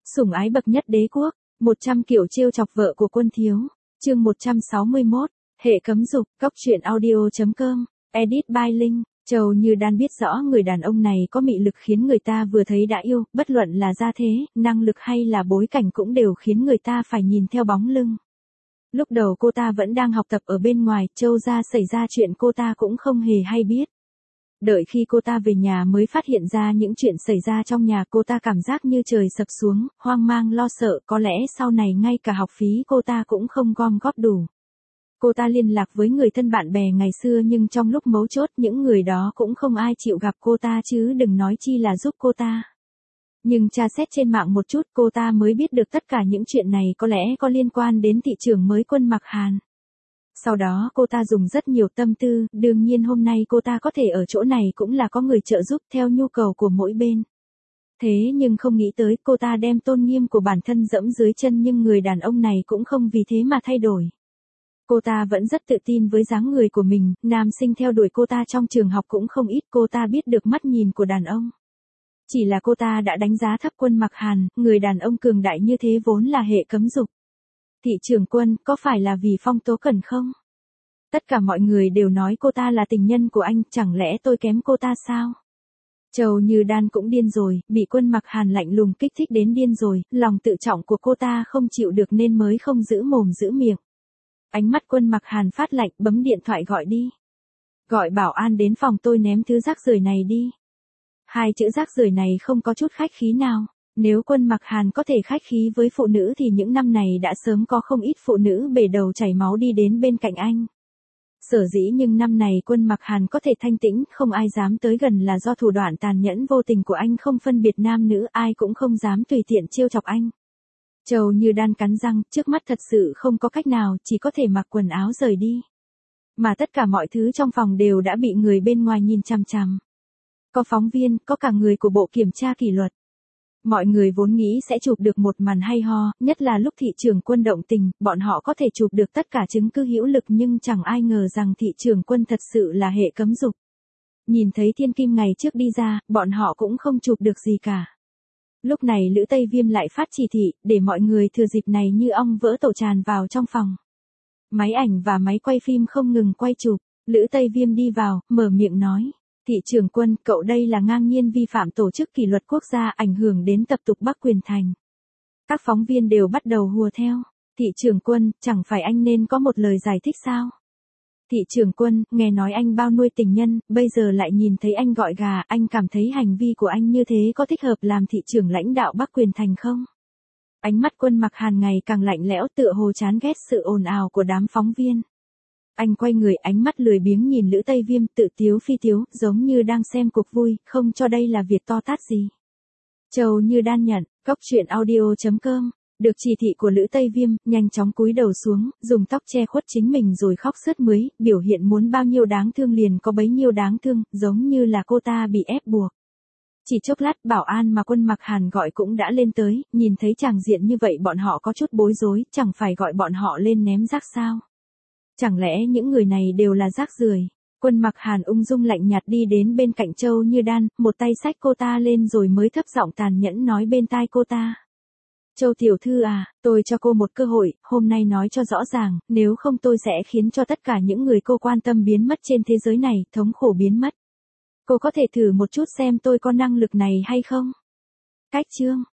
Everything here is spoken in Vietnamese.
Sủng ái bậc nhất đế quốc, 100 kiểu trêu chọc vợ của quân thiếu. Chương 161, hệ cấm dục, cóc truyện audio.com, edit by Linh. Châu Như Đan biết rõ người đàn ông này có mị lực khiến người ta vừa thấy đã yêu, bất luận là gia thế, năng lực hay là bối cảnh cũng đều khiến người ta phải nhìn theo bóng lưng. Lúc đầu cô ta vẫn đang học tập ở bên ngoài, Châu gia xảy ra chuyện cô ta cũng không hề hay biết. Đợi khi cô ta về nhà mới phát hiện ra những chuyện xảy ra trong nhà, cô ta cảm giác như trời sập xuống, hoang mang lo sợ, có lẽ sau này ngay cả học phí cô ta cũng không gom góp đủ. Cô ta liên lạc với người thân bạn bè ngày xưa nhưng trong lúc mấu chốt những người đó cũng không ai chịu gặp cô ta chứ đừng nói chi là giúp cô ta. Nhưng tra xét trên mạng một chút cô ta mới biết được tất cả những chuyện này có lẽ có liên quan đến thị trưởng mới Quân Mặc Hàn. Sau đó cô ta dùng rất nhiều tâm tư, đương nhiên hôm nay cô ta có thể ở chỗ này cũng là có người trợ giúp theo nhu cầu của mỗi bên. Thế nhưng không nghĩ tới cô ta đem tôn nghiêm của bản thân dẫm dưới chân nhưng người đàn ông này cũng không vì thế mà thay đổi. Cô ta vẫn rất tự tin với dáng người của mình, nam sinh theo đuổi cô ta trong trường học cũng không ít, cô ta biết được mắt nhìn của đàn ông. Chỉ là cô ta đã đánh giá thấp Quân Mặc Hàn, người đàn ông cường đại như thế vốn là hệ cấm dục. Thị trưởng Quân, có phải là vì Phong Tố Cẩn không? Tất cả mọi người đều nói cô ta là tình nhân của anh, chẳng lẽ tôi kém cô ta sao? Châu Như Đan cũng điên rồi, bị Quân Mặc Hàn lạnh lùng kích thích đến điên rồi, lòng tự trọng của cô ta không chịu được nên mới không giữ mồm giữ miệng. Ánh mắt Quân Mặc Hàn phát lạnh, bấm điện thoại gọi đi. Gọi bảo an đến phòng tôi ném thứ rác rưởi này đi. Hai chữ rác rưởi này không có chút khách khí nào. Nếu Quân Mặc Hàn có thể khách khí với phụ nữ thì những năm này đã sớm có không ít phụ nữ bể đầu chảy máu đi đến bên cạnh anh. Sở dĩ nhưng năm này Quân Mặc Hàn có thể thanh tĩnh, không ai dám tới gần là do thủ đoạn tàn nhẫn vô tình của anh không phân biệt nam nữ, ai cũng không dám tùy tiện trêu chọc anh. Châu Như Đan cắn răng, trước mắt thật sự không có cách nào, chỉ có thể mặc quần áo rời đi. Mà tất cả mọi thứ trong phòng đều đã bị người bên ngoài nhìn chằm chằm. Có phóng viên, có cả người của bộ kiểm tra kỷ luật. Mọi người vốn nghĩ sẽ chụp được một màn hay ho, nhất là lúc thị trưởng Quân động tình, bọn họ có thể chụp được tất cả chứng cứ hữu lực nhưng chẳng ai ngờ rằng thị trưởng Quân thật sự là hệ cấm dục. Nhìn thấy Thiên Kim ngày trước đi ra, bọn họ cũng không chụp được gì cả. Lúc này Lữ Tây Viêm lại phát chỉ thị, để mọi người thừa dịp này như ong vỡ tổ tràn vào trong phòng. Máy ảnh và máy quay phim không ngừng quay chụp, Lữ Tây Viêm đi vào, mở miệng nói. Thị trưởng Quân, cậu đây là ngang nhiên vi phạm tổ chức kỷ luật quốc gia, ảnh hưởng đến tập tục Bắc Quyền Thành. Các phóng viên đều bắt đầu hùa theo. Thị trưởng Quân, chẳng phải anh nên có một lời giải thích sao? Thị trưởng Quân, nghe nói anh bao nuôi tình nhân, bây giờ lại nhìn thấy anh gọi gà, anh cảm thấy hành vi của anh như thế có thích hợp làm thị trưởng lãnh đạo Bắc Quyền Thành không? Ánh mắt Quân Mặc Hàn ngày càng lạnh lẽo, tựa hồ chán ghét sự ồn ào của đám phóng viên. Anh quay người, ánh mắt lười biếng nhìn Lữ Tây Viêm, tự tiếu phi tiếu, giống như đang xem cuộc vui, không cho đây là việc to tát gì. Châu Như Đan nhận, cóc truyện audio.com, được chỉ thị của Lữ Tây Viêm, nhanh chóng cúi đầu xuống, dùng tóc che khuất chính mình rồi khóc sướt mướt, biểu hiện muốn bao nhiêu đáng thương liền có bấy nhiêu đáng thương, giống như là cô ta bị ép buộc. Chỉ chốc lát bảo an mà Quân Mặc Hàn gọi cũng đã lên tới, nhìn thấy tràng diện như vậy bọn họ có chút bối rối, chẳng phải gọi bọn họ lên ném rác sao? Chẳng lẽ những người này đều là rác rưởi? Quân Mặc Hàn ung dung lạnh nhạt đi đến bên cạnh Châu Như Đan, một tay xách cô ta lên rồi mới thấp giọng tàn nhẫn nói bên tai cô ta. Châu tiểu thư à, tôi cho cô một cơ hội, hôm nay nói cho rõ ràng, nếu không tôi sẽ khiến cho tất cả những người cô quan tâm biến mất trên thế giới này, thống khổ biến mất. Cô có thể thử một chút xem tôi có năng lực này hay không? Cách chương.